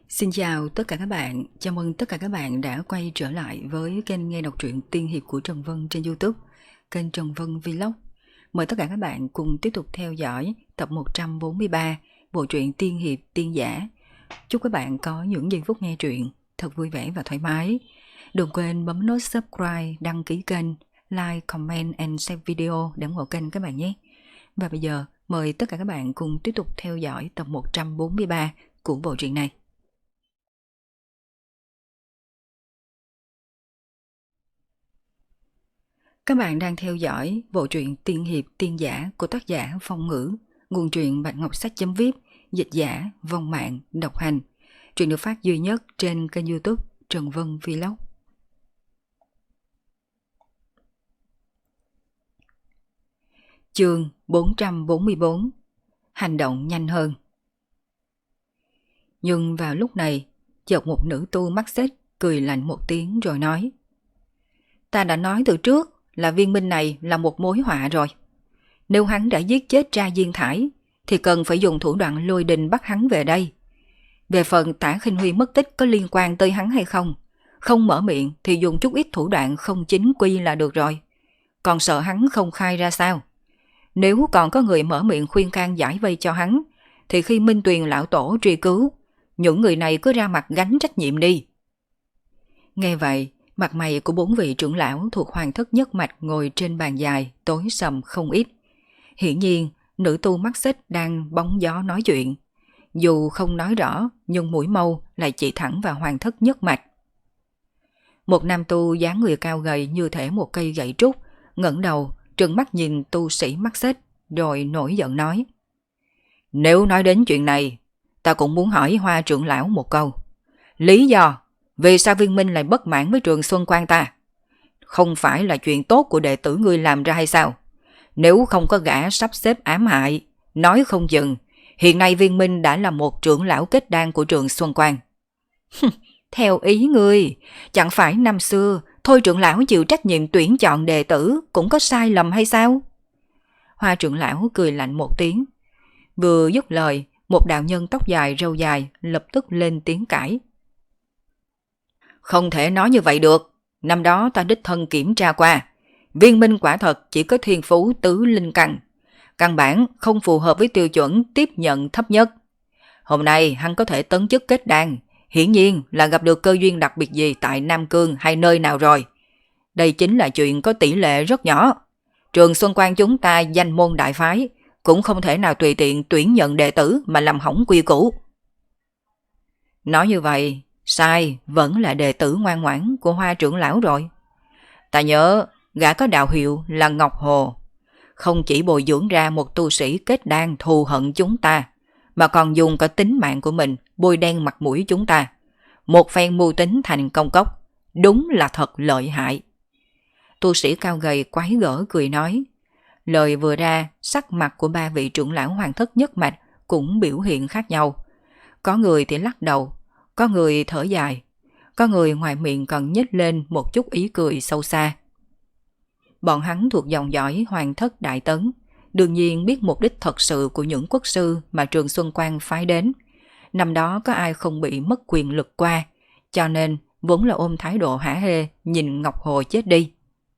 Xin chào tất cả các bạn, chào mừng tất cả các bạn đã quay trở lại với kênh nghe đọc truyện tiên hiệp của Trần Vân trên YouTube, kênh Trần Vân Vlog. Mời tất cả các bạn cùng tiếp tục theo dõi tập 143 bộ truyện tiên hiệp tiên giả. Chúc các bạn có những giây phút nghe truyện thật vui vẻ và thoải mái. Đừng quên bấm nút subscribe, đăng ký kênh, like, comment and share video để ủng hộ kênh các bạn nhé. Và bây giờ mời tất cả các bạn cùng tiếp tục theo dõi tập 143 của bộ truyện này. Các bạn đang theo dõi bộ truyện tiên hiệp tiên giả của tác giả Phong Ngữ, nguồn truyện Bạch Ngọc Sách.vip, dịch giả Vong Mạng độc hành. Truyện được phát duy nhất trên kênh YouTube Trần Vân Vlog. Chương 444: Hành động nhanh hơn. Nhưng vào lúc này, chợt một nữ tu mắt xích cười lạnh một tiếng rồi nói: Ta đã nói từ trước là viên minh này là một mối họa rồi. Nếu hắn đã giết chết Tra Diên Thải thì cần phải dùng thủ đoạn lôi đình bắt hắn về đây. Về phần Tả Khinh Huy mất tích có liên quan tới hắn hay không, không mở miệng thì dùng chút ít thủ đoạn không chính quy là được rồi. Còn sợ hắn không khai ra sao? Nếu còn có người mở miệng khuyên can giải vây cho hắn, thì khi Minh Tuyền lão tổ truy cứu, những người này cứ ra mặt gánh trách nhiệm đi. Nghe vậy, mặt mày của bốn vị trưởng lão thuộc Hoàng Thất Nhất Mạch ngồi trên bàn dài tối sầm không ít. Hiển nhiên, nữ tu mắt xích đang bóng gió nói chuyện. Dù không nói rõ, nhưng mũi mâu lại chỉ thẳng vào Hoàng Thất Nhất Mạch. Một nam tu dáng người cao gầy như thể một cây gậy trúc, ngẩng đầu, trừng mắt nhìn tu sĩ mắt xích, rồi nổi giận nói: Nếu nói đến chuyện này, ta cũng muốn hỏi Hoa trưởng lão một câu. Lý do vì sao viên minh lại bất mãn với Trường Xuân Quan ta? Không phải là chuyện tốt của đệ tử ngươi làm ra hay sao? Nếu không có gã sắp xếp ám hại, nói không chừng, hiện nay viên minh đã là một trưởng lão kết đan của Trường Xuân Quan. Theo ý ngươi, chẳng phải năm xưa Thôi trưởng lão chịu trách nhiệm tuyển chọn đệ tử cũng có sai lầm hay sao? Hoa trưởng lão cười lạnh một tiếng. Vừa dứt lời, một đạo nhân tóc dài râu dài lập tức lên tiếng cãi. Không thể nói như vậy được. Năm đó ta đích thân kiểm tra qua. Viên minh quả thật chỉ có thiên phú tứ linh căn. Căn bản không phù hợp với tiêu chuẩn tiếp nhận thấp nhất. Hôm nay hắn có thể tấn chức kết đan, hiển nhiên là gặp được cơ duyên đặc biệt gì tại Nam Cương hay nơi nào rồi. Đây chính là chuyện có tỷ lệ rất nhỏ. Trường Xuân Quan chúng ta danh môn đại phái, cũng không thể nào tùy tiện tuyển nhận đệ tử mà làm hỏng quy củ. Nói như vậy, sai vẫn là đệ tử ngoan ngoãn của Hoa trưởng lão rồi. Ta nhớ gã có đạo hiệu là Ngọc Hồ, không chỉ bồi dưỡng ra một tu sĩ kết đan thù hận chúng ta, mà còn dùng cả tính mạng của mình bôi đen mặt mũi chúng ta. Một phen mưu tính thành công cốc, đúng là thật lợi hại. Tu sĩ cao gầy quái gở cười nói. Lời vừa ra, sắc mặt của ba vị trưởng lão Hoàng Thất Nhất Mạch cũng biểu hiện khác nhau. Có người thì lắc đầu, có người thở dài, có người ngoài miệng còn nhếch lên một chút ý cười sâu xa. Bọn hắn thuộc dòng dõi Hoàng Thất Đại Tấn, đương nhiên biết mục đích thật sự của những quốc sư mà Trường Xuân Quan phái đến. Năm đó có ai không bị mất quyền lực qua, cho nên vốn là ôm thái độ hả hê nhìn Ngọc Hồ chết đi.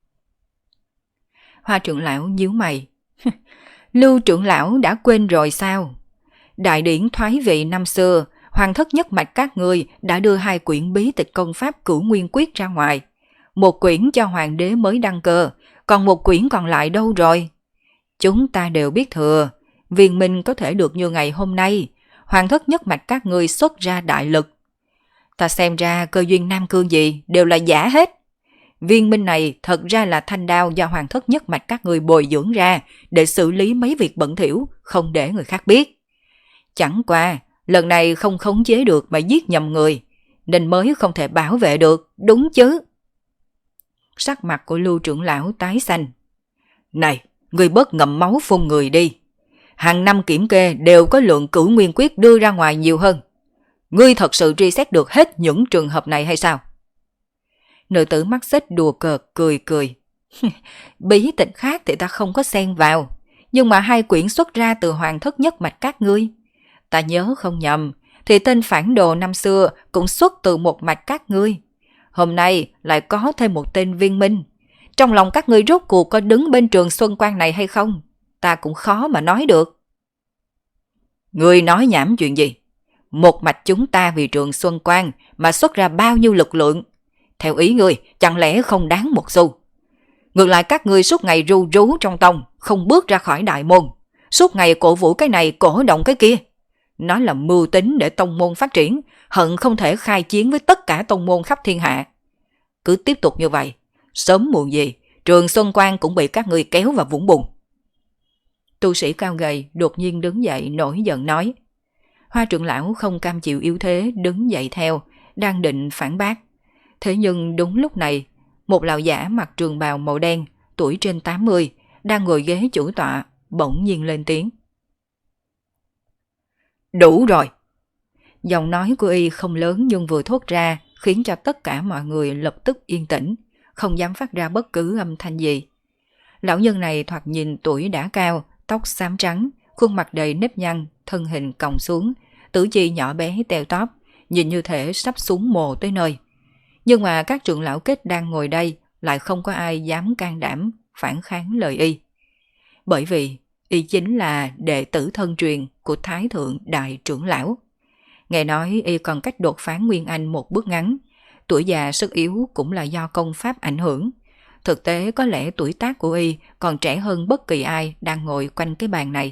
Hoa trưởng lão nhíu mày. Lưu trưởng lão đã quên rồi sao? Đại điển thoái vị năm xưa, Hoàng Thất Nhất Mạch các ngươi đã đưa 2 quyển bí tịch công pháp Cửu Nguyên Quyết ra ngoài. Một quyển cho hoàng đế mới đăng cơ, còn một quyển còn lại đâu rồi? Chúng ta đều biết thừa, viên minh có thể được như ngày hôm nay, Hoàng Thất Nhất Mạch các ngươi xuất ra đại lực. Ta xem ra cơ duyên Nam Cương gì đều là giả hết. Viên minh này thật ra là thanh đao do Hoàng Thất Nhất Mạch các ngươi bồi dưỡng ra để xử lý mấy việc bẩn thỉu, không để người khác biết. Chẳng qua, lần này không khống chế được mà giết nhầm người, nên mới không thể bảo vệ được, đúng chứ? Sắc mặt của Lưu trưởng lão tái xanh. Này, ngươi bớt ngậm máu phun người đi. Hàng năm kiểm kê đều có lượng Cửu Nguyên Quyết đưa ra ngoài nhiều hơn. Ngươi thật sự truy xét được hết những trường hợp này hay sao? Nữ tử mắt xích đùa cợt cười cười. Bí tịch khác thì ta không có xen vào, nhưng mà 2 quyển xuất ra từ Hoàng Thất Nhất Mạch các ngươi. Ta nhớ không nhầm thì tên phản đồ năm xưa cũng xuất từ một mạch các ngươi. Hôm nay lại có thêm một tên Viên Minh. Trong lòng các ngươi rốt cuộc có đứng bên Trường Xuân Quan này hay không? Ta cũng khó mà nói được. Ngươi nói nhảm chuyện gì? Một mạch chúng ta vì Trường Xuân Quan mà xuất ra bao nhiêu lực lượng? Theo ý ngươi, chẳng lẽ không đáng một xu? Ngược lại các ngươi suốt ngày ru rú trong tông, không bước ra khỏi đại môn. Suốt ngày cổ vũ cái này, cổ động cái kia. Nó là mưu tính để tông môn phát triển, hận không thể khai chiến với tất cả tông môn khắp thiên hạ. Cứ tiếp tục như vậy, sớm muộn gì, Trường Xuân Quan cũng bị các ngươi kéo vào vũng bùn. Tu sĩ cao gầy đột nhiên đứng dậy nổi giận nói. Hoa trưởng lão không cam chịu yếu thế đứng dậy theo, đang định phản bác. Thế nhưng đúng lúc này, một lão giả mặc trường bào màu đen, tuổi trên 80, đang ngồi ghế chủ tọa, bỗng nhiên lên tiếng. Đủ rồi! Giọng nói của y không lớn nhưng vừa thốt ra khiến cho tất cả mọi người lập tức yên tĩnh, không dám phát ra bất cứ âm thanh gì. Lão nhân này thoạt nhìn tuổi đã cao, tóc xám trắng, khuôn mặt đầy nếp nhăn, thân hình còng xuống, tứ chi nhỏ bé teo tóp, nhìn như thể sắp xuống mồ tới nơi. Nhưng mà các trưởng lão kết đang ngồi đây lại không có ai dám can đảm phản kháng lời y. Bởi vì y chính là đệ tử thân truyền của Thái Thượng Đại Trưởng Lão. Nghe nói y còn cách đột phá Nguyên Anh một bước ngắn, tuổi già sức yếu cũng là do công pháp ảnh hưởng. Thực tế có lẽ tuổi tác của y còn trẻ hơn bất kỳ ai đang ngồi quanh cái bàn này.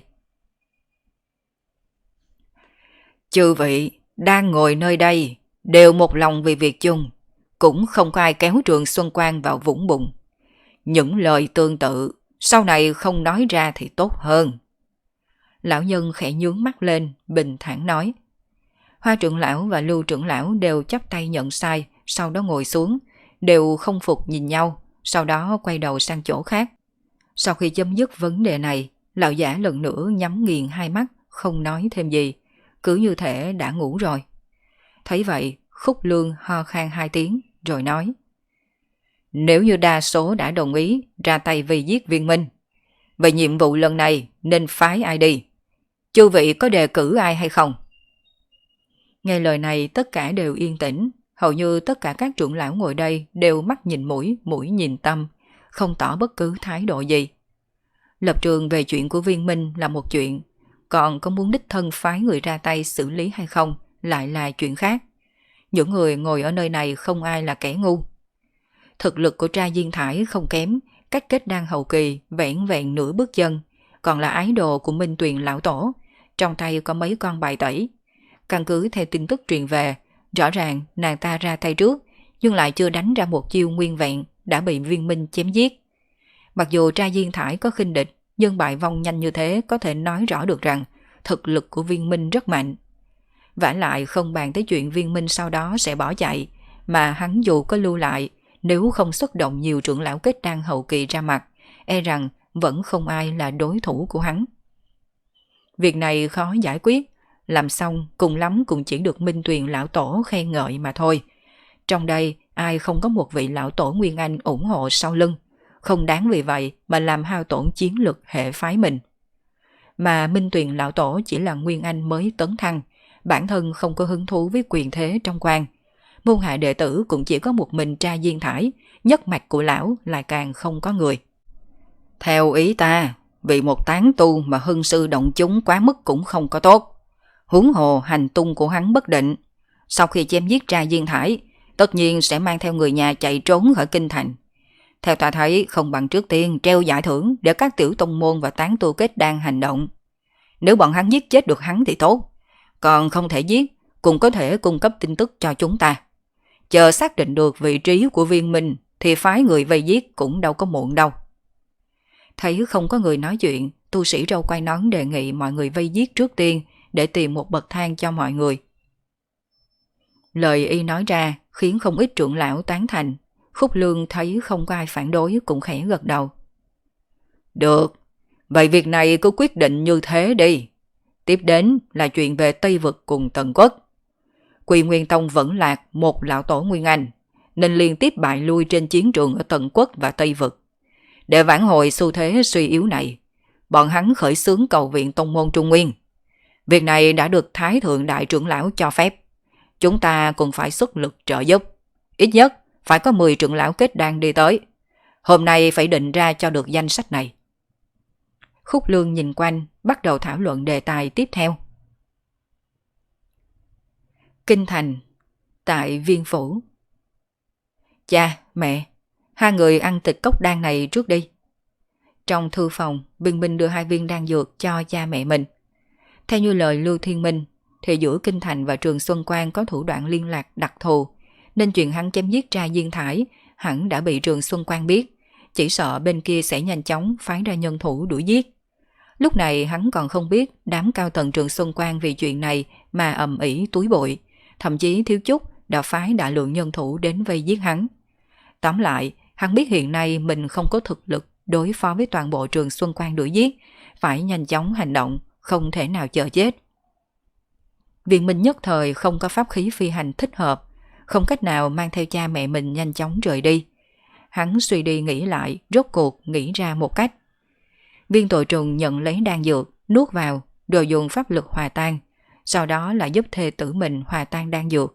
Chư vị đang ngồi nơi đây đều một lòng vì việc chung, cũng không có ai kéo Trường Xuân Quan vào vũng bùn. Những lời tương tự sau này không nói ra thì tốt hơn. Lão nhân khẽ nhướng mắt lên, bình thản nói. Hoa trưởng lão và Lưu trưởng lão đều chắp tay nhận sai, sau đó ngồi xuống, đều không phục nhìn nhau, sau đó quay đầu sang chỗ khác. Sau khi chấm dứt vấn đề này, lão giả lần nữa nhắm nghiền hai mắt, không nói thêm gì, cứ như thể đã ngủ rồi. Thấy vậy, Khúc Lương ho khan hai tiếng, rồi nói. Nếu như đa số đã đồng ý ra tay vì giết Viên Minh, vậy nhiệm vụ lần này nên phái ai đi? Chư vị có đề cử ai hay không? Nghe lời này tất cả đều yên tĩnh, hầu như tất cả các trưởng lão ngồi đây đều mắt nhìn mũi, mũi nhìn tâm, không tỏ bất cứ thái độ gì. Lập trường về chuyện của Viên Minh là một chuyện, còn có muốn đích thân phái người ra tay xử lý hay không lại là chuyện khác. Những người ngồi ở nơi này không ai là kẻ ngu. Thực lực của Tra Diên Thải không kém, cách kết đan hậu kỳ vẻn vẹn nửa bước chân, còn là ái đồ của Minh Tuyền lão tổ, trong tay có mấy con bài tẩy. Căn cứ theo tin tức truyền về, rõ ràng nàng ta ra tay trước, nhưng lại chưa đánh ra một chiêu nguyên vẹn đã bị Viên Minh chém giết. Mặc dù Tra Diên Thải có khinh địch, nhưng bại vong nhanh như thế có thể nói rõ được rằng thực lực của Viên Minh rất mạnh. Vả lại không bàn tới chuyện Viên Minh sau đó sẽ bỏ chạy, mà hắn dù có lưu lại, nếu không xuất động nhiều trưởng lão kết đan hậu kỳ ra mặt, e rằng vẫn không ai là đối thủ của hắn. Việc này khó giải quyết, làm xong cùng lắm cũng chỉ được Minh Tuyền lão tổ khen ngợi mà thôi. Trong đây ai không có một vị lão tổ Nguyên Anh ủng hộ sau lưng, không đáng vì vậy mà làm hao tổn chiến lực hệ phái mình. Mà Minh Tuyền lão tổ chỉ là Nguyên Anh mới tấn thăng, bản thân không có hứng thú với quyền thế trong quan. Môn hạ đệ tử cũng chỉ có một mình Tra Diên Thải, nhất mạch của lão lại càng không có người. Theo ý ta, vì một tán tu mà hưng sư động chúng quá mức cũng không có tốt. Huống hồ hành tung của hắn bất định. Sau khi chém giết Tra Diên Thải, tất nhiên sẽ mang theo người nhà chạy trốn khỏi kinh thành. Theo ta thấy không bằng trước tiên treo giải thưởng để các tiểu tông môn và tán tu kết đan hành động. Nếu bọn hắn giết chết được hắn thì tốt, còn không thể giết cũng có thể cung cấp tin tức cho chúng ta. Chờ xác định được vị trí của Viên Minh thì phái người vây giết cũng đâu có muộn đâu. Thấy không có người nói chuyện, tu sĩ râu quai nón đề nghị mọi người vây giết trước tiên để tìm một bậc thang cho mọi người. Lời y nói ra khiến không ít trưởng lão tán thành. Khúc Lương thấy không có ai phản đối cũng khẽ gật đầu. Được, vậy việc này cứ quyết định như thế đi. Tiếp đến là chuyện về Tây Vực cùng Tần Quốc. Quy Nguyên Tông vẫn lạc một lão tổ Nguyên Anh, nên liên tiếp bại lui trên chiến trường ở Tần Quốc và Tây Vực. Để vãn hồi xu thế suy yếu này, bọn hắn khởi xướng cầu viện tông môn Trung Nguyên. Việc này đã được Thái Thượng Đại trưởng lão cho phép. Chúng ta cũng phải xuất lực trợ giúp. Ít nhất phải có 10 trưởng lão kết đan đi tới. Hôm nay phải định ra cho được danh sách này. Khúc Lương nhìn quanh, bắt đầu thảo luận đề tài tiếp theo. Kinh thành, tại Viên Phủ. Cha, mẹ, hai người ăn tịch cốc đan này trước đi. Trong thư phòng, Viên Minh đưa 2 viên đan dược cho cha mẹ mình. Theo như lời Lưu Thiên Minh, thì giữa Kinh Thành và Trường Xuân Quan có thủ đoạn liên lạc đặc thù, nên chuyện hắn chém giết Tra Diên Thải hẳn đã bị Trường Xuân Quan biết, chỉ sợ bên kia sẽ nhanh chóng phái ra nhân thủ đuổi giết. Lúc này hắn còn không biết đám cao tầng Trường Xuân Quan vì chuyện này mà ầm ĩ túi bụi, thậm chí thiếu chút đã phái đại lượng nhân thủ đến vây giết hắn. Tóm lại, hắn biết hiện nay mình không có thực lực đối phó với toàn bộ Trường Xuân Quan đuổi giết, phải nhanh chóng hành động, không thể nào chờ chết. Viên Minh nhất thời không có pháp khí phi hành thích hợp, không cách nào mang theo cha mẹ mình nhanh chóng rời đi. Hắn suy đi nghĩ lại, rốt cuộc nghĩ ra một cách. Viên tội trùng nhận lấy đan dược, nuốt vào, rồi dùng pháp lực hòa tan, sau đó là giúp thê tử mình hòa tan đan dược.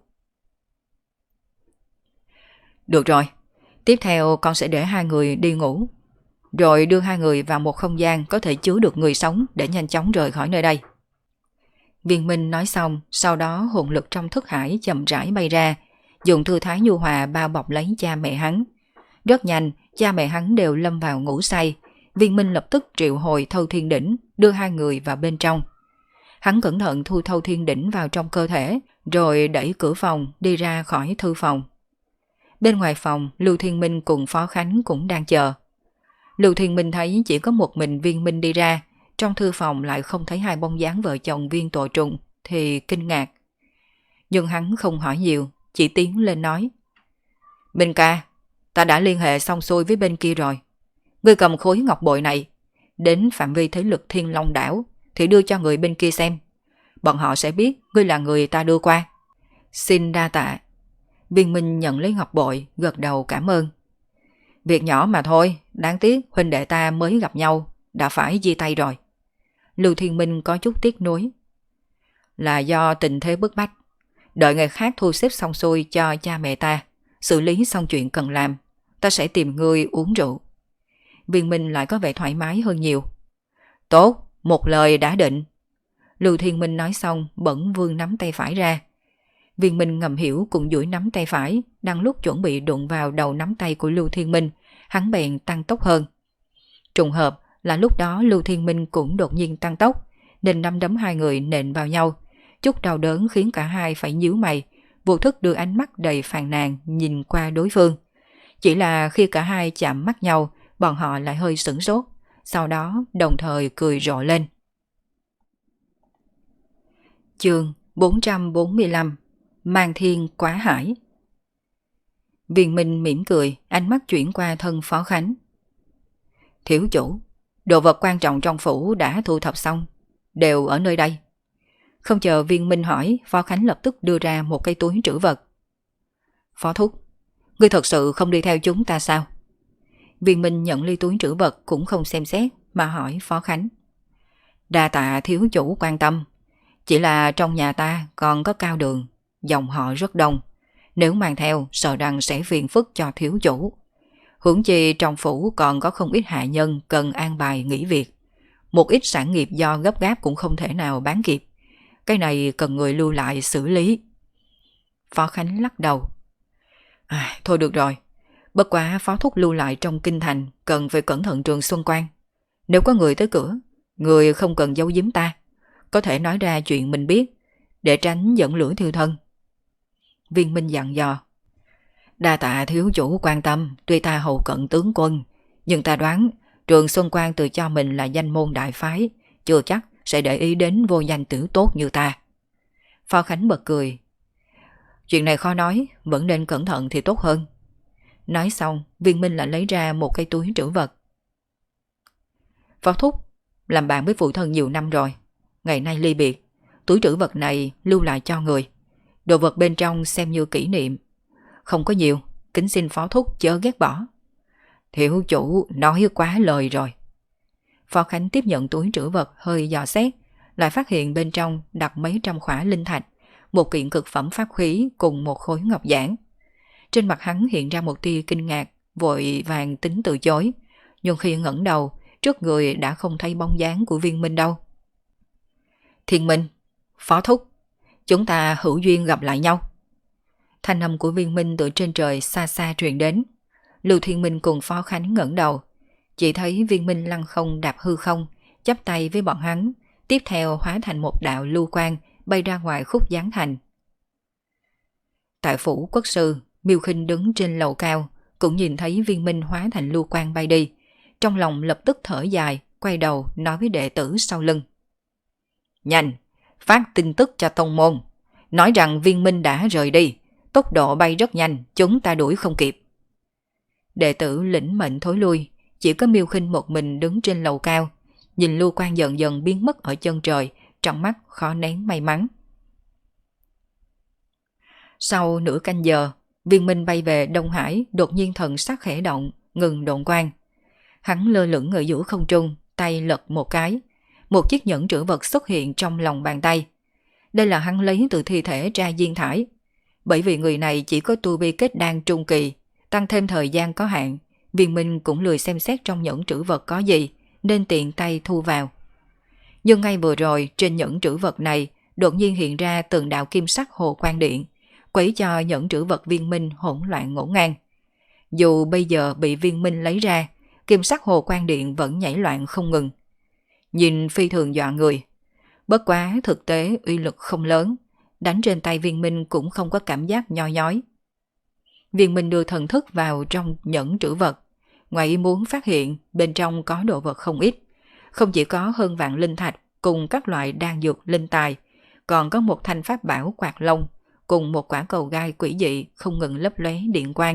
Được rồi, tiếp theo con sẽ để 2 người đi ngủ, rồi đưa 2 người vào một không gian có thể chứa được người sống để nhanh chóng rời khỏi nơi đây. Viên Minh nói xong, sau đó hồn lực trong thức hải chậm rãi bay ra, dùng thư thái nhu hòa bao bọc lấy cha mẹ hắn. Rất nhanh, cha mẹ hắn đều lâm vào ngủ say. Viên Minh lập tức triệu hồi Thâu Thiên Đỉnh, đưa 2 người vào bên trong. Hắn cẩn thận thu Thâu Thiên Đỉnh vào trong cơ thể, rồi đẩy cửa phòng đi ra khỏi thư phòng. Bên ngoài phòng, Lưu Thiên Minh cùng Phó Khánh cũng đang chờ. Lưu Thiên Minh thấy chỉ có một mình Viên Minh đi ra, trong thư phòng lại không thấy 2 bóng dáng vợ chồng Viên Tội Trùng, thì kinh ngạc. Nhưng hắn không hỏi nhiều, chỉ tiến lên nói. Minh ca, ta đã liên hệ xong xuôi với bên kia rồi. Ngươi cầm khối ngọc bội này, đến phạm vi thế lực Thiên Long đảo, thì đưa cho người bên kia xem. Bọn họ sẽ biết ngươi là người ta đưa qua. Xin đa tạ. Viên Minh nhận lấy ngọc bội, gật đầu cảm ơn. Việc nhỏ mà thôi, đáng tiếc huynh đệ ta mới gặp nhau, đã phải chia tay rồi. Lưu Thiên Minh có chút tiếc nuối. Là do tình thế bức bách. Đợi ngày khác thu xếp xong xuôi cho cha mẹ ta, xử lý xong chuyện cần làm, ta sẽ tìm ngươi uống rượu. Viên Minh lại có vẻ thoải mái hơn nhiều. Tốt, một lời đã định. Lưu Thiên Minh nói xong bỗng vươn nắm tay phải ra. Viên Minh ngầm hiểu cùng duỗi nắm tay phải, đang lúc chuẩn bị đụng vào đầu nắm tay của Lưu Thiên Minh, hắn bèn tăng tốc hơn. Trùng hợp là lúc đó Lưu Thiên Minh cũng đột nhiên tăng tốc, nên nắm đấm 2 người nện vào nhau. Chút đau đớn khiến cả hai phải nhíu mày, vô thức đưa ánh mắt đầy phàn nàn nhìn qua đối phương. Chỉ là khi cả hai chạm mắt nhau, bọn họ lại hơi sửng sốt, sau đó đồng thời cười rộ lên. Chương 445 Mang Thiên Quá Hải. Viên Minh mỉm cười, ánh mắt chuyển qua thân Phó Khánh. Thiếu chủ, đồ vật quan trọng trong phủ đã thu thập xong, đều ở nơi đây. Không chờ Viên Minh hỏi, Phó Khánh lập tức đưa ra một cái túi trữ vật. Phó thúc, ngươi thật sự không đi theo chúng ta sao? Viên Minh nhận ly túi trữ vật cũng không xem xét mà hỏi Phó Khánh. Đa tạ thiếu chủ quan tâm, chỉ là trong nhà ta còn có Cao Đường, dòng họ rất đông, nếu mang theo sợ rằng sẽ phiền phức cho thiếu chủ. Huống chi trong phủ còn có không ít hạ nhân cần an bài nghỉ việc, một ít sản nghiệp do gấp gáp cũng không thể nào bán kịp, cái này cần người lưu lại xử lý. Phó Khánh lắc đầu. Thôi được rồi, bất quá phó thúc lưu lại trong kinh thành cần phải cẩn thận Trường Xuân Quan. Nếu có người tới cửa, người không cần giấu giếm ta, có thể nói ra chuyện mình biết, để tránh dẫn lửa thiêu thân. Viên Minh dặn dò. Đa tạ thiếu chủ quan tâm, tuy ta hầu cận tướng quân, nhưng ta đoán Trường Xuân Quan tự cho mình là danh môn đại phái, chưa chắc sẽ để ý đến vô danh tử tốt như ta. Phó Khánh bật cười. Chuyện này khó nói, vẫn nên cẩn thận thì tốt hơn. Nói xong, Viên Minh lại lấy ra một cái túi trữ vật. Phó thúc, làm bạn với phụ thân nhiều năm rồi, ngày nay ly biệt, túi trữ vật này lưu lại cho người. Đồ vật bên trong xem như kỷ niệm. Không có nhiều, kính xin phó thúc chớ ghét bỏ. Thiếu chủ nói quá lời rồi. Phó Khánh tiếp nhận túi trữ vật hơi dò xét, lại phát hiện bên trong đặt mấy trăm khỏa linh thạch, một kiện cực phẩm pháp khí cùng một khối ngọc giản. Trên mặt hắn hiện ra một tia kinh ngạc, vội vàng tính từ chối, nhưng khi ngẩng đầu, trước người đã không thấy bóng dáng của Viên Minh đâu. Thiên Minh, Phó Thúc, chúng ta hữu duyên gặp lại nhau. Thanh âm của Viên Minh từ trên trời xa xa truyền đến. Lưu Thiên Minh cùng Phó Khánh ngẩng đầu, chỉ thấy Viên Minh lăng không đạp hư không, chắp tay với bọn hắn, tiếp theo hóa thành một đạo lưu quang bay ra ngoài khúc giáng thành. Tại phủ quốc sư, Miêu Khinh đứng trên lầu cao, cũng nhìn thấy Viên Minh hóa thành lưu quang bay đi, trong lòng lập tức thở dài, quay đầu nói với đệ tử sau lưng. Nhanh, phát tin tức cho tông môn, nói rằng Viên Minh đã rời đi, tốc độ bay rất nhanh, chúng ta đuổi không kịp. Đệ tử lĩnh mệnh thối lui, chỉ có Miêu Khinh một mình đứng trên lầu cao, nhìn lưu quang dần dần biến mất ở chân trời, trong mắt khó nén may mắn. Sau nửa canh giờ, Viên Minh bay về Đông Hải, đột nhiên thần sắc khẽ động, ngừng độn quang. Hắn lơ lửng ở giữa không trung, tay lật một cái, một chiếc nhẫn trữ vật xuất hiện trong lòng bàn tay. Đây là hắn lấy từ thi thể Tra Diên Thải. Bởi vì người này chỉ có tu vi kết đan trung kỳ, tăng thêm thời gian có hạn, Viên Minh cũng lười xem xét trong nhẫn trữ vật có gì, nên tiện tay thu vào. Nhưng ngay vừa rồi, trên nhẫn trữ vật này đột nhiên hiện ra từng đạo kim sắc hồ quang điện, quấy cho nhẫn trữ vật Viên Minh hỗn loạn ngổn ngang. Dù bây giờ bị Viên Minh lấy ra, kim sắc hồ quang điện vẫn nhảy loạn không ngừng. Nhìn phi thường dọa người. Bất quá thực tế uy lực không lớn, đánh trên tay Viên Minh cũng không có cảm giác nhoi nhói. Viên Minh đưa thần thức vào trong nhẫn trữ vật, ngoài ý muốn phát hiện bên trong có đồ vật không ít, không chỉ có hơn vạn linh thạch cùng các loại đan dược linh tài, còn có một thanh pháp bảo quạt lông cùng một quả cầu gai quỷ dị không ngừng lấp lóe điện quang.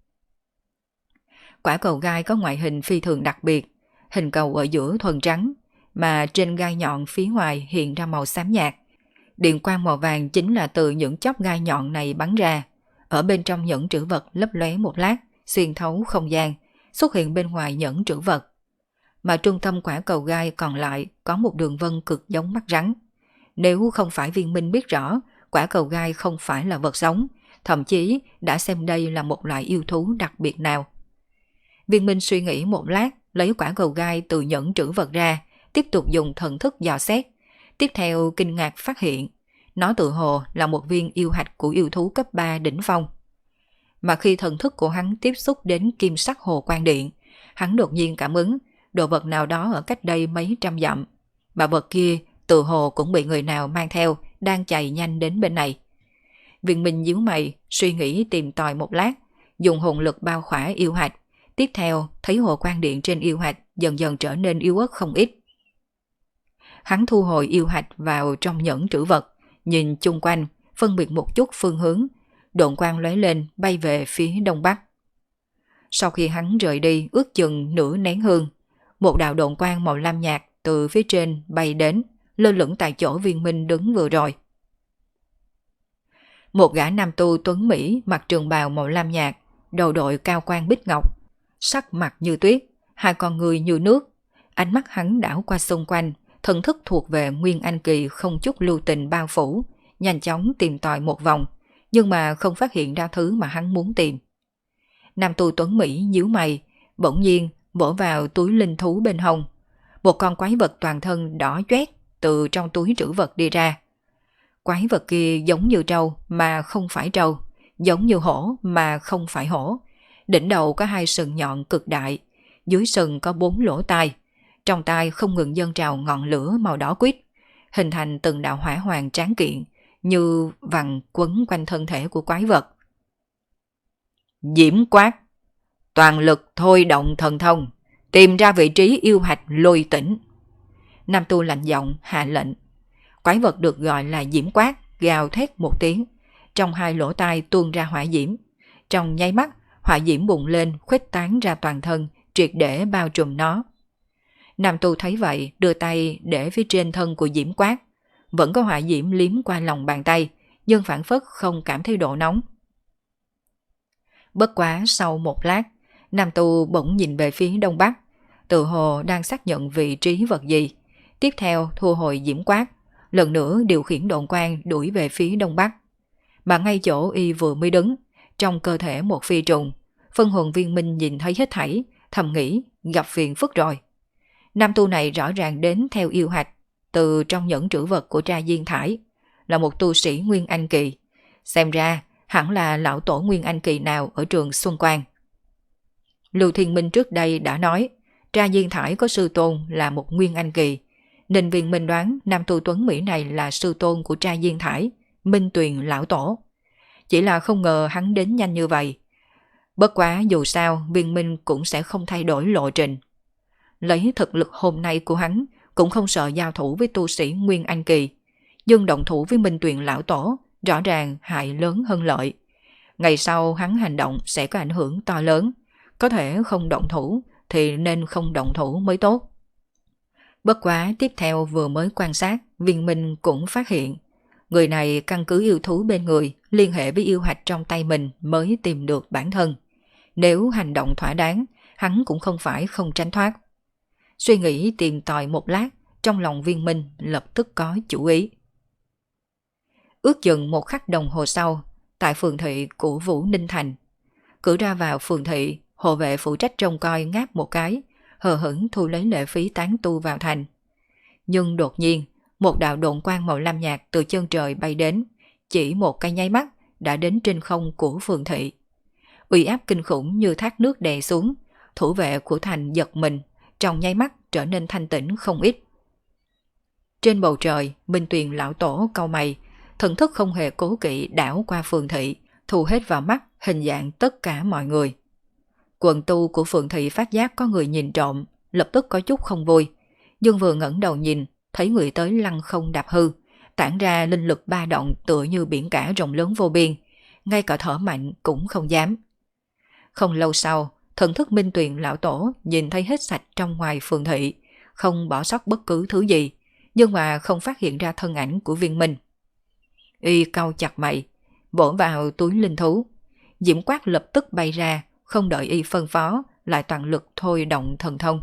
Quả cầu gai có ngoại hình phi thường đặc biệt, hình cầu ở giữa thuần trắng, mà trên gai nhọn phía ngoài hiện ra màu xám nhạt. Điện quang màu vàng chính là từ những chóp gai nhọn này bắn ra, ở bên trong nhẫn trữ vật lấp lóe một lát, xuyên thấu không gian, xuất hiện bên ngoài nhẫn trữ vật. Mà trung tâm quả cầu gai còn lại có một đường vân cực giống mắt rắn. Nếu không phải Viên Minh biết rõ, quả cầu gai không phải là vật sống, thậm chí đã xem đây là một loại yêu thú đặc biệt nào. Viên Minh suy nghĩ một lát, lấy quả cầu gai từ nhẫn trữ vật ra, tiếp tục dùng thần thức dò xét. Tiếp theo kinh ngạc phát hiện, nó tự hồ là một viên yêu hạch của yêu thú cấp 3 đỉnh phong. Mà khi thần thức của hắn tiếp xúc đến kim sắc hồ quang điện, hắn đột nhiên cảm ứng đồ vật nào đó ở cách đây mấy trăm dặm, mà vật kia tự hồ cũng bị người nào mang theo, đang chạy nhanh đến bên này. Viên Minh nhíu mày, suy nghĩ tìm tòi một lát, dùng hồn lực bao khỏa yêu hạch. Tiếp theo thấy hồ quang điện trên yêu hạch dần dần trở nên yếu ớt không ít. Hắn thu hồi yêu hạch vào trong nhẫn trữ vật, nhìn chung quanh, phân biệt một chút phương hướng, độn quang lóe lên bay về phía đông bắc. Sau khi hắn rời đi ước chừng nửa nén hương, một đạo độn quang màu lam nhạt từ phía trên bay đến, lơ lửng tại chỗ Viên Minh đứng vừa rồi. Một gã nam tu tuấn Mỹ mặc trường bào màu lam nhạt, đầu đội cao quan bích ngọc, sắc mặt như tuyết, hai con người như nước. Ánh mắt hắn đảo qua xung quanh, thần thức thuộc về Nguyên Anh Kỳ không chút lưu tình bao phủ, nhanh chóng tìm tòi một vòng, nhưng mà không phát hiện ra thứ mà hắn muốn tìm. Nam tu tuấn Mỹ nhíu mày, bỗng nhiên vỗ vào túi linh thú bên hông. Một con quái vật toàn thân đỏ chóét từ trong túi trữ vật đi ra. Quái vật kia giống như trâu mà không phải trâu, giống như hổ mà không phải hổ. Đỉnh đầu có hai sừng nhọn cực đại, dưới sừng có 4 lỗ tai, trong tai không ngừng dâng trào ngọn lửa màu đỏ quýt, hình thành từng đạo hỏa hoàng tráng kiện, như vằn quấn quanh thân thể của quái vật. Diễm quát, toàn lực thôi động thần thông, tìm ra vị trí yêu hạch lôi tỉnh. Nam tu lạnh giọng hạ lệnh. Quái vật được gọi là diễm quát, gào thét một tiếng, trong hai lỗ tai tuôn ra hỏa diễm. Trong nháy mắt, hỏa diễm bùng lên khuếch tán ra toàn thân, triệt để bao trùm nó. Nam tu thấy vậy, đưa tay để phía trên thân của diễm quát. Vẫn có hỏa diễm liếm qua lòng bàn tay, nhưng phản phất không cảm thấy độ nóng. Bất quá sau một lát, Nam tu bỗng nhìn về phía đông bắc, tự hồ đang xác nhận vị trí vật gì. tiếp theo thu hồi diễm quát, lần nữa điều khiển độn quang đuổi về phía đông bắc. Mà ngay chỗ y vừa mới đứng, trong cơ thể một phi trùng, phân hồn viên minh nhìn thấy hết thảy, thầm nghĩ gặp phiền phức rồi. Nam tu này rõ ràng đến theo yêu hạch, từ trong nhẫn trữ vật của Tra Diên Thải, là một tu sĩ Nguyên Anh Kỳ. Xem ra hẳn là lão tổ Nguyên Anh Kỳ nào ở trường Xuân Quang. Lưu Thiên Minh trước đây đã nói, Tra Diên Thải có sư tôn là một Nguyên Anh Kỳ, nên viên minh đoán nam tu tuấn Mỹ này là sư tôn của Tra Diên Thải, Minh Tuyền lão tổ. Chỉ là không ngờ hắn đến nhanh như vậy. Bất quá dù sao viên minh cũng sẽ không thay đổi lộ trình. Lấy thực lực hôm nay của hắn cũng không sợ giao thủ với tu sĩ Nguyên Anh Kỳ. Nhưng động thủ với Minh Tuyền lão tổ rõ ràng hại lớn hơn lợi. Ngày sau hắn hành động sẽ có ảnh hưởng to lớn. Có thể không động thủ thì nên không động thủ mới tốt. Bất quá tiếp theo vừa mới quan sát, viên minh cũng phát hiện người này căn cứ yêu thú bên người liên hệ với yêu hạch trong tay mình mới tìm được bản thân. Nếu hành động thỏa đáng, hắn cũng không phải không tránh thoát. Suy nghĩ tìm tòi một lát, trong lòng viên minh lập tức có chủ ý. Ước chừng một khắc đồng hồ sau, tại phường thị của Vũ Ninh Thành, cửa ra vào phường thị, hộ vệ phụ trách trông coi ngáp một cái, hờ hững thu lấy lệ phí tán tu vào thành. Nhưng đột nhiên, một đạo độn quang màu lam nhạt từ chân trời bay đến, chỉ một cái nháy mắt đã đến trên không của phường thị. Uy áp kinh khủng như thác nước đè xuống, thủ vệ của thành giật mình, trong nháy mắt trở nên thanh tĩnh không ít. Trên bầu trời, Minh Tuyền lão tổ cau mày, thần thức không hề cố kỵ đảo qua phường thị, thu hết vào mắt hình dạng tất cả mọi người. Quần tu của phường thị phát giác có người nhìn trộm, lập tức có chút không vui, nhưng vừa ngẩng đầu nhìn, thấy người tới lăng không đạp hư, tản ra linh lực ba động tựa như biển cả rộng lớn vô biên, ngay cả thở mạnh cũng không dám. Không lâu sau, thần thức Minh Tuyền lão tổ nhìn thấy hết sạch trong ngoài phường thị, không bỏ sót bất cứ thứ gì, nhưng mà không phát hiện ra thân ảnh của viên minh. Y cau chặt mày, vỗ vào túi linh thú, diễm quát lập tức bay ra, không đợi y phân phó, lại toàn lực thôi động thần thông.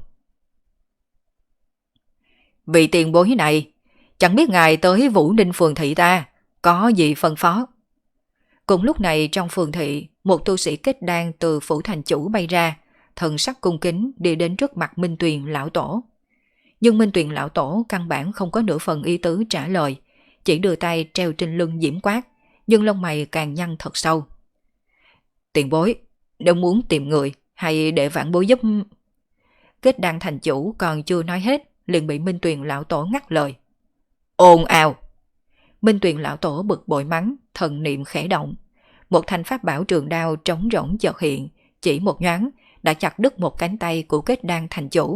Vị tiền bối này, chẳng biết ngài tới Vũ Ninh phường thị ta, có gì phân phó? Cùng lúc này trong phường thị, một tu sĩ kết đan từ phủ thành chủ bay ra, thần sắc cung kính đi đến trước mặt Minh Tuyền lão tổ. Nhưng Minh Tuyền lão tổ căn bản không có nửa phần ý tứ trả lời, chỉ đưa tay treo trên lưng diễm quát, nhưng lông mày càng nhăn thật sâu. Tiền bối, nếu muốn tìm người hay để vãn bối giúp... Kết đan thành chủ còn chưa nói hết, liền bị Minh Tuyền lão tổ ngắt lời. Ồn ào! Minh Tuyền lão tổ bực bội mắng, thần niệm khẽ động. Một thanh pháp bảo trường đao trống rỗng chợt hiện, chỉ một nhoáng đã chặt đứt một cánh tay của kết đan thành chủ.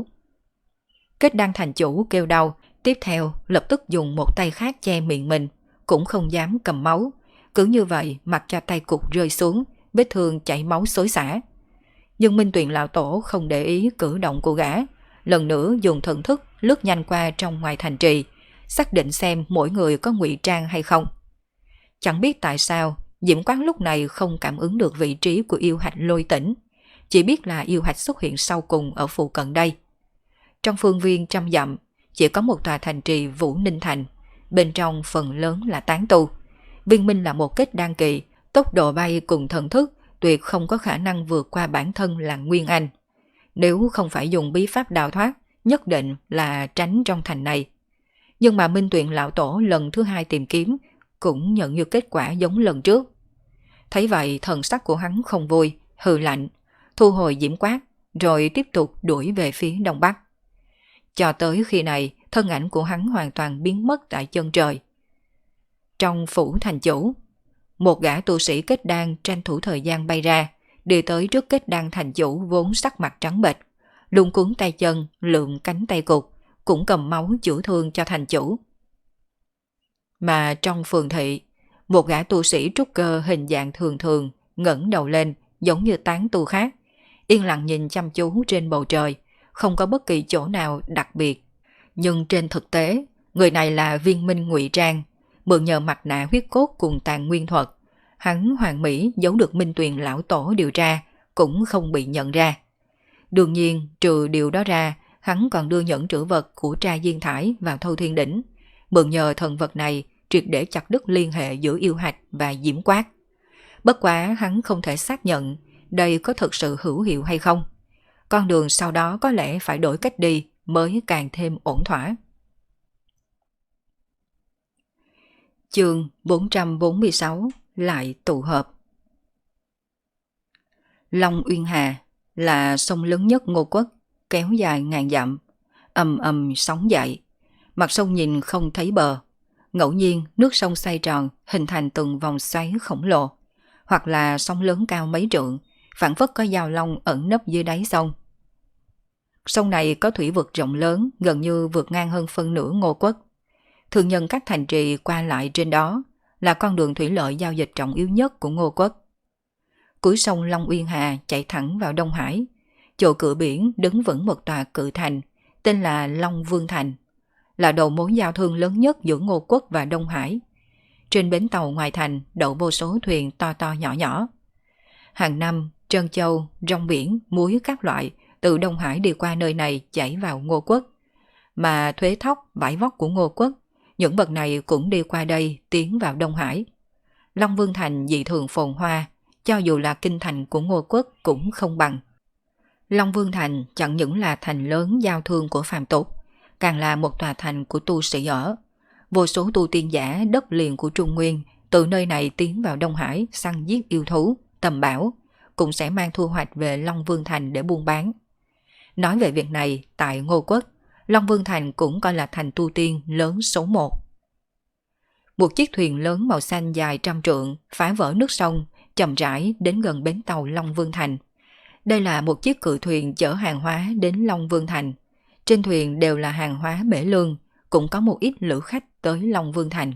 Kết đan thành chủ kêu đau, tiếp theo lập tức dùng một tay khác che miệng mình, cũng không dám cầm máu. Cứ như vậy mặc cho tay cục rơi xuống, vết thương chảy máu xối xả. Nhưng Minh Tuyền lão tổ không để ý cử động của gã, lần nữa dùng thần thức lướt nhanh qua trong ngoài thành trì, xác định xem mỗi người có ngụy trang hay không. Chẳng biết tại sao Diễm Quán lúc này không cảm ứng được vị trí của yêu hạch Lôi Tỉnh, chỉ biết là yêu hạch xuất hiện sau cùng ở phụ cận đây. Trong phương viên trăm dặm chỉ có một tòa thành trì Vũ Ninh Thành, bên trong phần lớn là tán tu. Viên Minh là một kết đan kỳ, tốc độ bay cùng thần thức tuyệt không có khả năng vượt qua bản thân là Nguyên Anh. Nếu không phải dùng bí pháp đào thoát, nhất định là tránh trong thành này. Nhưng mà Minh Tuyền lão tổ lần thứ hai tìm kiếm cũng nhận như kết quả giống lần trước. Thấy vậy thần sắc của hắn không vui, hừ lạnh, thu hồi diễm quát, rồi tiếp tục đuổi về phía đông bắc. Cho tới khi này, thân ảnh của hắn hoàn toàn biến mất tại chân trời. Trong phủ thành chủ, một gã tu sĩ kết đan tranh thủ thời gian bay ra, đi tới trước kết đan thành chủ vốn sắc mặt trắng bệch, luống cuống tay chân, lượm cánh tay cục, cũng cầm máu chữa thương cho thành chủ. Mà trong phường thị, một gã tu sĩ trúc cơ hình dạng thường thường ngẩng đầu lên giống như tán tu khác, yên lặng nhìn chăm chú trên bầu trời, không có bất kỳ chỗ nào đặc biệt. Nhưng trên thực tế, người này là Viên Minh ngụy trang, mượn nhờ mặt nạ huyết cốt cùng tàn nguyên thuật, hắn hoàn mỹ giấu được Minh Tuyền lão tổ điều tra, cũng không bị nhận ra. Đương nhiên, trừ điều đó ra, hắn còn đưa nhẫn trữ vật của Tra Diên Thải vào Thâu Thiên Đỉnh, mượn nhờ thần vật này triệt để chặt đứt liên hệ giữa yêu hạch và Diễm Quát. Bất quá hắn không thể xác nhận đây có thực sự hữu hiệu hay không. Con đường sau đó có lẽ phải đổi cách đi mới càng thêm ổn thỏa. Chương 446 lại tụ hợp. Long Uyên Hà là sông lớn nhất Ngô Quốc, kéo dài ngàn dặm, ầm ầm sóng dậy. Mặt sông nhìn không thấy bờ. Ngẫu nhiên nước sông xoay tròn hình thành từng vòng xoáy khổng lồ, hoặc là sóng lớn cao mấy trượng, phảng phất có dao long ẩn nấp dưới đáy sông. Sông này có thủy vực rộng lớn, gần như vượt ngang hơn phân nửa Ngô Quốc. Thương nhân các thành trì qua lại trên đó là con đường thủy lợi giao dịch trọng yếu nhất của Ngô Quốc. Cuối sông Long Uyên Hà chạy thẳng vào Đông Hải. Chỗ cửa biển đứng vững một tòa cự thành tên là Long Vương Thành, là đầu mối giao thương lớn nhất giữa Ngô Quốc và Đông Hải. Trên bến tàu ngoài thành đậu vô số thuyền to to nhỏ nhỏ. Hàng năm, trân châu, rong biển, muối các loại từ Đông Hải đi qua nơi này chảy vào Ngô Quốc. Mà thuế thóc, vải vóc của Ngô Quốc, những vật này cũng đi qua đây tiến vào Đông Hải. Long Vương Thành dị thường phồn hoa, cho dù là kinh thành của Ngô Quốc cũng không bằng. Long Vương Thành chẳng những là thành lớn giao thương của phàm tục, càng là một tòa thành của tu sĩ ở. Vô số tu tiên giả đất liền của Trung Nguyên từ nơi này tiến vào Đông Hải săn giết yêu thú, tầm bảo, cũng sẽ mang thu hoạch về Long Vương Thành để buôn bán. Nói về việc này, tại Ngô Quốc, Long Vương Thành cũng coi là thành tu tiên lớn số 1. Một chiếc thuyền lớn màu xanh dài trăm trượng phá vỡ nước sông, chậm rãi đến gần bến tàu Long Vương Thành. Đây là một chiếc cự thuyền chở hàng hóa đến Long Vương Thành. Trên thuyền đều là hàng hóa bể lương, cũng có một ít lữ khách tới Long Vương Thành.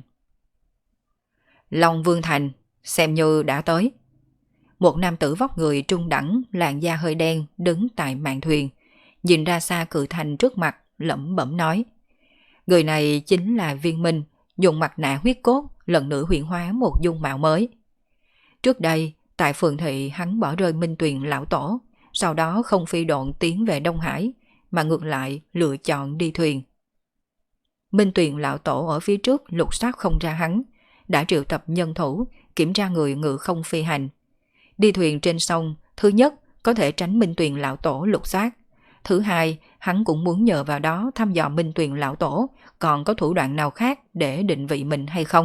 Long Vương Thành, xem như đã tới. Một nam tử vóc người trung đẳng, làn da hơi đen, đứng tại mạn thuyền, nhìn ra xa cự thành trước mặt, lẩm bẩm nói. Người này chính là Viên Minh, dùng mặt nạ huyết cốt, lần nữa hiện hóa một dung mạo mới. Trước đây, tại phường thị hắn bỏ rơi Minh Tuyền lão tổ, sau đó không phi độn tiến về Đông Hải, mà ngược lại lựa chọn đi thuyền. Minh Tuyền lão tổ ở phía trước lục soát không ra hắn, đã triệu tập nhân thủ, kiểm tra người ngự không phi hành. Đi thuyền trên sông, thứ nhất có thể tránh Minh Tuyền lão tổ lục soát. Thứ hai, hắn cũng muốn nhờ vào đó thăm dò Minh Tuyền lão tổ còn có thủ đoạn nào khác để định vị mình hay không.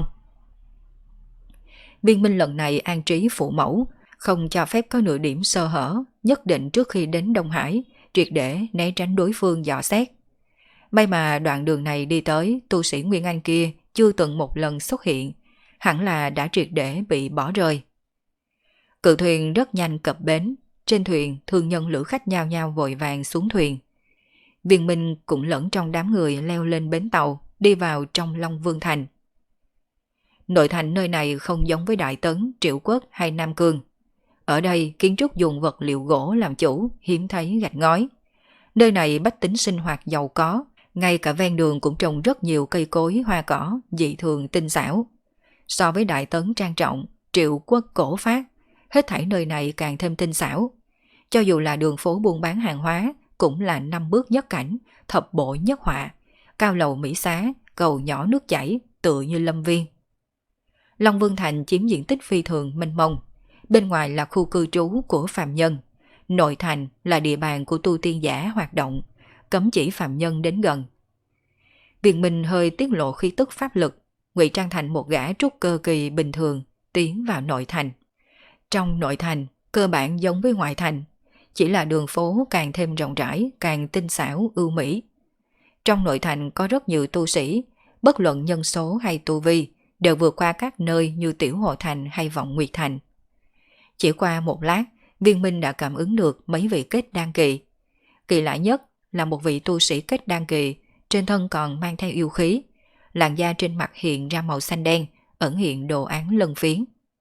Viên Minh lần này an trí phụ mẫu, không cho phép có nửa điểm sơ hở, nhất định trước khi đến Đông Hải, triệt để né tránh đối phương dò xét. May mà đoạn đường này đi tới, tu sĩ Nguyên Anh kia chưa từng một lần xuất hiện, hẳn là đã triệt để bị bỏ rơi. Cự thuyền rất nhanh cập bến, trên thuyền thương nhân lữ khách nhao nhao vội vàng xuống thuyền. Viên Minh cũng lẫn trong đám người leo lên bến tàu, đi vào trong Long Vương Thành. Nội thành nơi này không giống với Đại Tấn, Triệu Quốc hay Nam Cương. Ở đây kiến trúc dùng vật liệu gỗ làm chủ, hiếm thấy gạch ngói. Nơi này bách tính sinh hoạt giàu có, ngay cả ven đường cũng trồng rất nhiều cây cối hoa cỏ, dị thường tinh xảo. So với Đại Tấn trang trọng, Triệu Quốc cổ phát, hết thảy nơi này càng thêm tinh xảo. Cho dù là đường phố buôn bán hàng hóa, cũng là 5 bước nhất cảnh, thập bộ nhất họa, cao lầu mỹ xá, cầu nhỏ nước chảy, tựa như lâm viên. Long Vương Thành chiếm diện tích phi thường mênh mông, bên ngoài là khu cư trú của phàm nhân, nội thành là địa bàn của tu tiên giả hoạt động, cấm chỉ phàm nhân đến gần. Viên Minh hơi tiết lộ khí tức pháp lực, ngụy trang thành một gã trúc cơ kỳ bình thường, tiến vào nội thành. Trong nội thành, cơ bản giống với ngoại thành, chỉ là đường phố càng thêm rộng rãi, càng tinh xảo, ưu mỹ. Trong nội thành có rất nhiều tu sĩ, bất luận nhân số hay tu vi, đều vượt qua các nơi như Tiểu Hồ Thành hay Vọng Nguyệt Thành. Chỉ qua một lát, Viên Minh đã cảm ứng được mấy vị kết đan kỳ. Kỳ lạ nhất là một vị tu sĩ kết đan kỳ, trên thân còn mang theo yêu khí, làn da trên mặt hiện ra màu xanh đen, ẩn hiện đồ án lân phiến.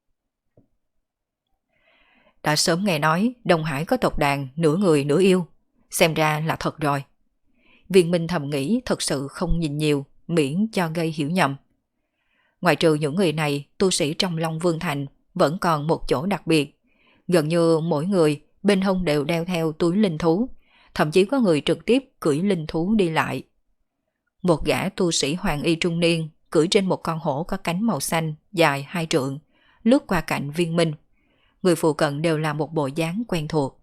Đã sớm nghe nói Đông Hải có tộc đàn nửa người nửa yêu, xem ra là thật rồi. Viên Minh thầm nghĩ thật sự không nhìn nhiều, miễn cho gây hiểu nhầm. Ngoài trừ những người này, tu sĩ trong Long Vương Thành vẫn còn một chỗ đặc biệt. Gần như mỗi người bên hông đều đeo theo túi linh thú, thậm chí có người trực tiếp cưỡi linh thú đi lại. Một gã tu sĩ hoàng y trung niên cưỡi trên một con hổ có cánh màu xanh dài 2 trượng, lướt qua cạnh Viên Minh. Người phụ cận đều là một bộ dáng quen thuộc.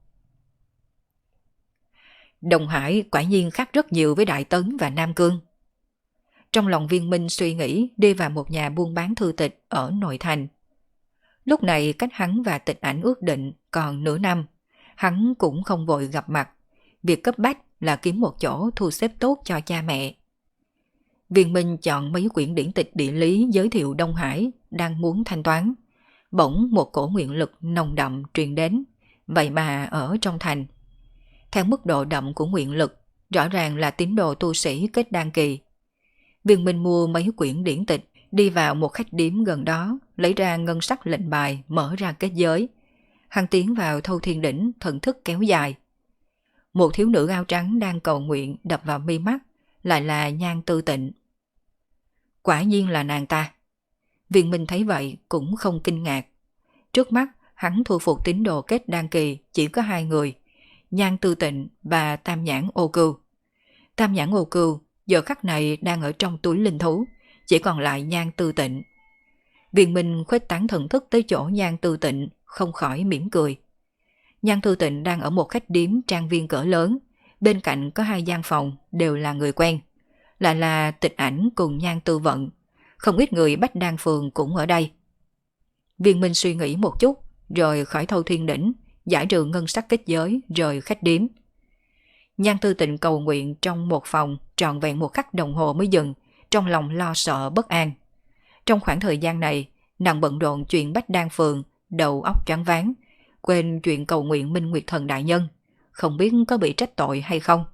Đông Hải quả nhiên khác rất nhiều với Đại Tấn và Nam Cương. Trong lòng Viên Minh suy nghĩ đi vào một nhà buôn bán thư tịch ở nội thành. Lúc này cách hắn và Tịch Ảnh ước định còn nửa năm, hắn cũng không vội gặp mặt. Việc cấp bách là kiếm một chỗ thu xếp tốt cho cha mẹ. Viên Minh chọn mấy quyển điển tịch địa lý giới thiệu Đông Hải đang muốn thanh toán. Bỗng một cổ nguyện lực nồng đậm truyền đến, vậy mà ở trong thành. Theo mức độ đậm của nguyện lực, rõ ràng là tín đồ tu sĩ kết đan kỳ. Viên Minh mua mấy quyển điển tịch, đi vào một khách điếm gần đó, lấy ra ngân sắc lệnh bài, mở ra kết giới. Hắn tiến vào Thâu Thiên Đỉnh, thần thức kéo dài. Một thiếu nữ áo trắng đang cầu nguyện đập vào mi mắt, lại là Nhan Tư Tịnh. Quả nhiên là nàng ta. Viên Minh thấy vậy cũng không kinh ngạc. Trước mắt, hắn thu phục tín đồ kết đan kỳ chỉ có 2 người, Nhan Tư Tịnh và Tam Nhãn Ô Cừu. Tam Nhãn Ô Cừu giờ khắc này đang ở trong túi linh thú, chỉ còn lại Nhan Tư Tịnh. Viên Minh khuếch tán thần thức tới chỗ Nhan Tư Tịnh, không khỏi mỉm cười. Nhan Tư Tịnh đang ở một khách điếm trang viên cỡ lớn, bên cạnh có 2 gian phòng đều là người quen, lại là Tịch Ảnh cùng Nhan Tư Vận. Không ít người Bách Đan Phường cũng ở đây. Viên Minh suy nghĩ một chút, rồi khỏi Thâu Thiên Đỉnh, giải trừ ngân sắc kết giới, rời khách điếm. Nhan Tư Tịnh cầu nguyện trong một phòng trọn vẹn 1 khắc đồng hồ mới dừng, trong lòng lo sợ bất an. Trong khoảng thời gian này, nàng bận rộn chuyện Bách Đan Phường, đầu óc choáng váng, quên chuyện cầu nguyện Minh Nguyệt Thần Đại Nhân, không biết có bị trách tội hay không.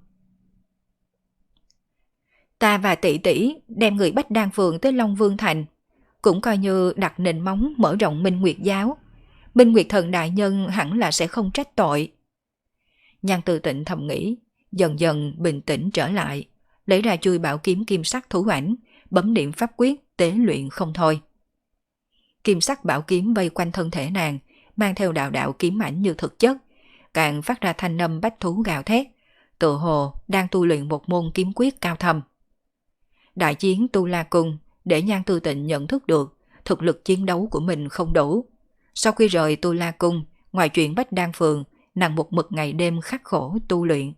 Ta và tỷ tỷ đem người Bách Đan Phường tới Long Vương Thành, cũng coi như đặt nền móng mở rộng Minh Nguyệt giáo. Minh Nguyệt Thần Đại Nhân hẳn là sẽ không trách tội. Nhan Tư Tịnh thầm nghĩ, dần dần bình tĩnh trở lại, lấy ra chui bảo kiếm kim sắc thủ ảnh, bấm điểm pháp quyết tế luyện không thôi. Kim sắc bảo kiếm vây quanh thân thể nàng, mang theo đạo đạo kiếm ảnh như thực chất, càng phát ra thanh âm bách thú gào thét, tựa hồ đang tu luyện một môn kiếm quyết cao thâm. Đại chiến Tu La Cung để Nhan Tư Tịnh nhận thức được thực lực chiến đấu của mình không đủ. Sau khi rời Tu La Cung, ngoài chuyện Bách Đan Phường, nàng một mực ngày đêm khắc khổ tu luyện.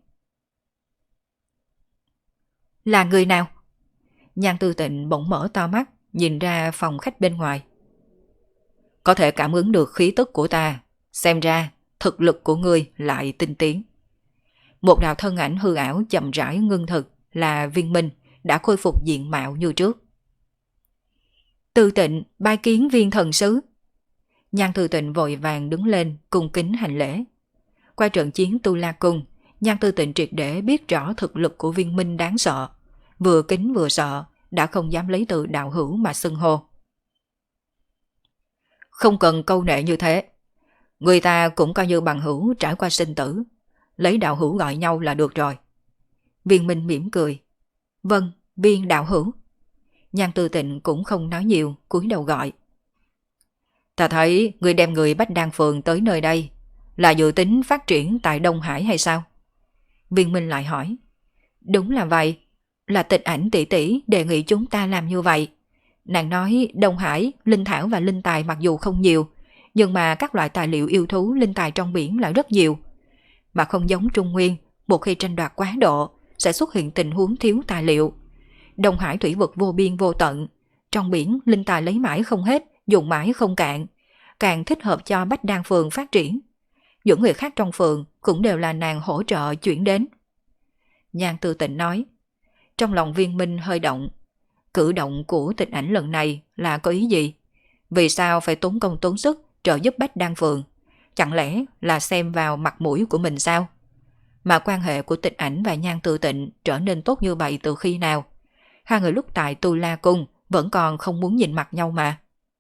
Là người nào? Nhan Tư Tịnh bỗng mở to mắt, nhìn ra phòng khách bên ngoài. Có thể cảm ứng được khí tức của ta, xem ra thực lực của ngươi lại tinh tiến. Một đạo thân ảnh hư ảo chậm rãi ngưng thực là Viên Minh đã khôi phục diện mạo như trước. Tư Tịnh bái kiến Viên thần sứ. Nhan Tư Tịnh vội vàng đứng lên cung kính hành lễ. Qua trận chiến Tu La Cung, Nhan Tư Tịnh triệt để biết rõ thực lực của Viên Minh đáng sợ, vừa kính vừa sợ, đã không dám lấy từ đạo hữu mà xưng hô. Không cần câu nệ như thế, người ta cũng coi như bằng hữu trải qua sinh tử, lấy đạo hữu gọi nhau là được rồi. Viên Minh mỉm cười. Vâng, Viên đạo hữu. Nhan Tư Tịnh cũng không nói nhiều, cúi đầu gọi. Ta thấy người đem người Bách Đan Phường tới nơi đây là dự tính phát triển tại Đông Hải hay sao? Viên Minh lại hỏi. Đúng là vậy, là Tịch Ảnh tỷ tỷ đề nghị chúng ta làm như vậy. Nàng nói Đông Hải, linh thảo và linh tài mặc dù không nhiều, nhưng mà các loại tài liệu yêu thú linh tài trong biển lại rất nhiều. Mà không giống Trung Nguyên, một khi tranh đoạt quá độ, sẽ xuất hiện tình huống thiếu tài liệu. Đông Hải thủy vực vô biên vô tận, trong biển linh tài lấy mãi không hết, dùng mãi không cạn, càng thích hợp cho Bách Đan Phường phát triển. Những người khác trong phường cũng đều là nàng hỗ trợ chuyển đến. Nhan Tư Tịnh nói. Trong lòng Viên Minh hơi động. Cử động của Tịch Ảnh lần này là có ý gì? Vì sao phải tốn công tốn sức trợ giúp Bách Đan Phường? Chẳng lẽ là xem vào mặt mũi của mình sao? Mà quan hệ của Tịch Ảnh và Nhan Tư Tịnh trở nên tốt như vậy từ khi nào? Hai người lúc tại Tu La Cung vẫn còn không muốn nhìn mặt nhau mà.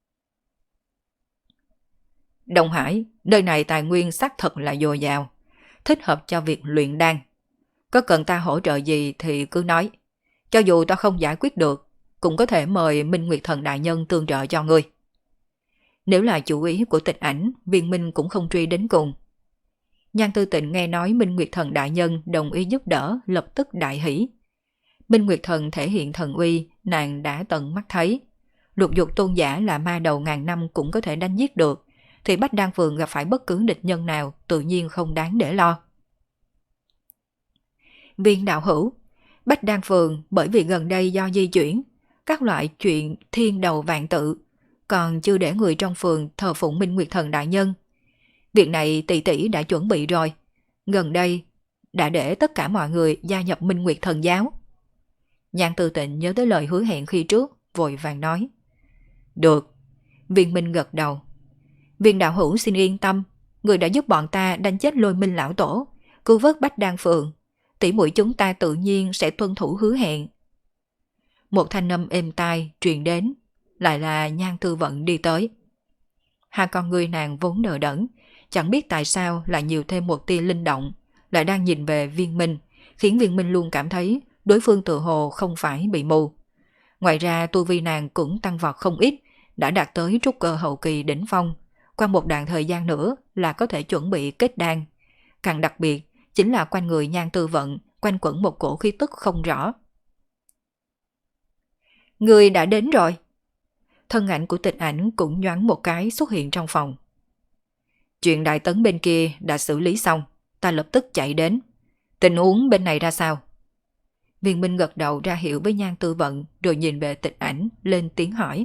Đông Hải, nơi này tài nguyên xác thật là dồi dào, thích hợp cho việc luyện đan. Có cần ta hỗ trợ gì thì cứ nói. Cho dù ta không giải quyết được, cũng có thể mời Minh Nguyệt Thần Đại Nhân tương trợ cho ngươi. Nếu là chủ ý của Tịch Ảnh, Viên Minh cũng không truy đến cùng. Nhan Tư Tịnh nghe nói Minh Nguyệt Thần đại nhân đồng ý giúp đỡ, lập tức đại hỷ. Minh Nguyệt Thần thể hiện thần uy, nàng đã tận mắt thấy. Lục Dục tôn giả là ma đầu ngàn năm cũng có thể đánh giết được, thì Bách Đan Phường gặp phải bất cứ địch nhân nào tự nhiên không đáng để lo. Viên đạo hữu, Bách Đan Phường bởi vì gần đây do di chuyển, các loại chuyện thiên đầu vạn tự, còn chưa để người trong phường thờ phụng Minh Nguyệt Thần đại nhân. Việc này tỷ tỷ đã chuẩn bị rồi, gần đây đã để tất cả mọi người gia nhập Minh Nguyệt Thần giáo. Nhan Tư Tịnh nhớ tới lời hứa hẹn khi trước, vội vàng nói. Được, Viên Minh gật đầu. Viên đạo hữu xin yên tâm, người đã giúp bọn ta đánh chết Lôi Minh lão tổ, cứu vớt Bách Đan Phường, tỷ muội chúng ta tự nhiên sẽ tuân thủ hứa hẹn. Một thanh âm êm tai truyền đến, lại là Nhan Tư Vận đi tới. Hai con người nàng vốn đờ đẫn, chẳng biết tại sao lại nhiều thêm một tia linh động, lại đang nhìn về Viên Minh, khiến Viên Minh luôn cảm thấy đối phương tự hồ không phải bị mù. Ngoài ra tu vi nàng cũng tăng vọt không ít, đã đạt tới trúc cơ hậu kỳ đỉnh phong, qua một đoạn thời gian nữa là có thể chuẩn bị kết đan. Càng đặc biệt chính là quanh người Nhan Tư Vận quanh quẩn một cổ khí tức không rõ. Người đã đến rồi. Thân ảnh của Tịch Ảnh cũng nhoáng một cái xuất hiện trong phòng. Chuyện Đại Tấn bên kia đã xử lý xong, ta lập tức chạy đến. Tình huống bên này ra sao? Viên Minh gật đầu ra hiệu với Nhan Tư Vận, rồi nhìn về Tịch Ảnh lên tiếng hỏi.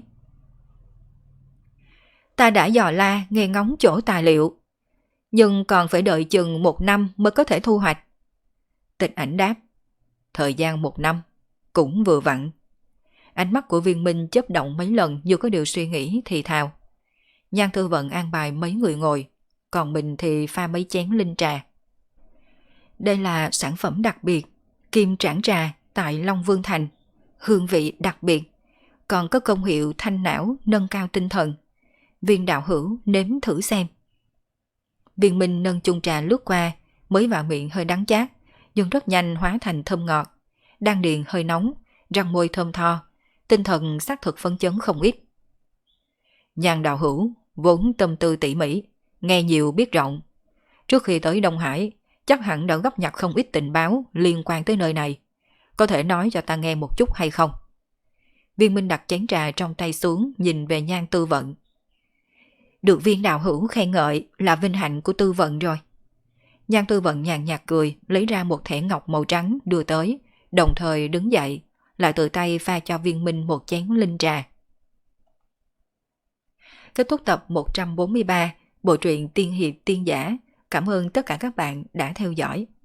Ta đã dò la nghe ngóng chỗ tài liệu, nhưng còn phải đợi chừng 1 năm mới có thể thu hoạch. Tịch Ảnh đáp. Thời gian 1 năm, cũng vừa vặn. Ánh mắt của Viên Minh chớp động mấy lần như có điều suy nghĩ thì thào. Nhan Tư Vận an bài mấy người ngồi, còn mình thì pha mấy chén linh trà. Đây là sản phẩm đặc biệt, kim trảng trà tại Long Vương Thành, hương vị đặc biệt, còn có công hiệu thanh não nâng cao tinh thần. Viên đạo hữu nếm thử xem. Viên Minh nâng chung trà lướt qua, mới vào miệng hơi đắng chát, nhưng rất nhanh hóa thành thơm ngọt. Đan điền hơi nóng, răng môi thơm tho, tinh thần xác thực phấn chấn không ít. Nhan đạo hữu vốn tâm tư tỉ mỉ, nghe nhiều biết rộng. Trước khi tới Đông Hải, chắc hẳn đã góp nhặt không ít tình báo liên quan tới nơi này. Có thể nói cho ta nghe một chút hay không? Viên Minh đặt chén trà trong tay xuống, nhìn về Nhan Tư Vận. Được Viên đạo hữu khen ngợi là vinh hạnh của Tư Vận rồi. Nhan Tư Vận nhàn nhạt cười, lấy ra một thẻ ngọc màu trắng đưa tới, đồng thời đứng dậy, lại tự tay pha cho Viên Minh một chén linh trà. Kết thúc tập 143 bộ truyện Tiên Hiệp Tiên Giả. Cảm ơn tất cả các bạn đã theo dõi.